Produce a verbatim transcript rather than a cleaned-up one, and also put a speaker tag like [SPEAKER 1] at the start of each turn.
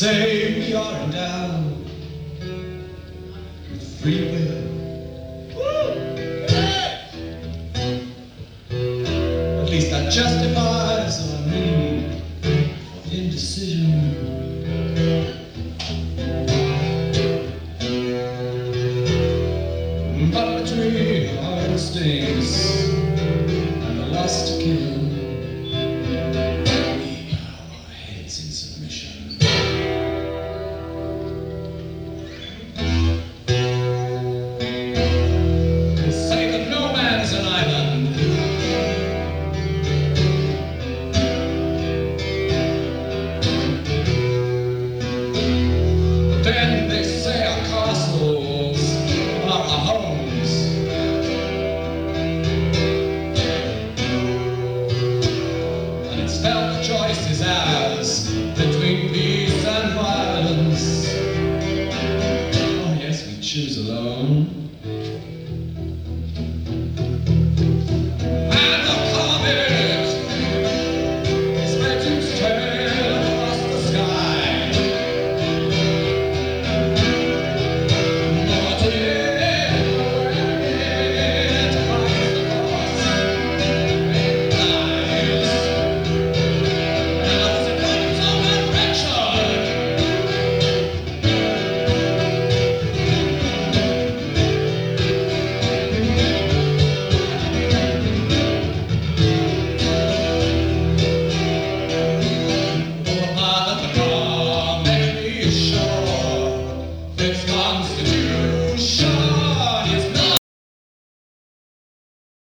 [SPEAKER 1] say we are endowed with free will. At least that justifies our need for indecision. But between our instincts and the lust to kill, we bow our heads in submission. They say that no man's an island. But then they say our castles are our homes. And it's felt the choice is ours between peace and violence. Oh yes, we choose alone.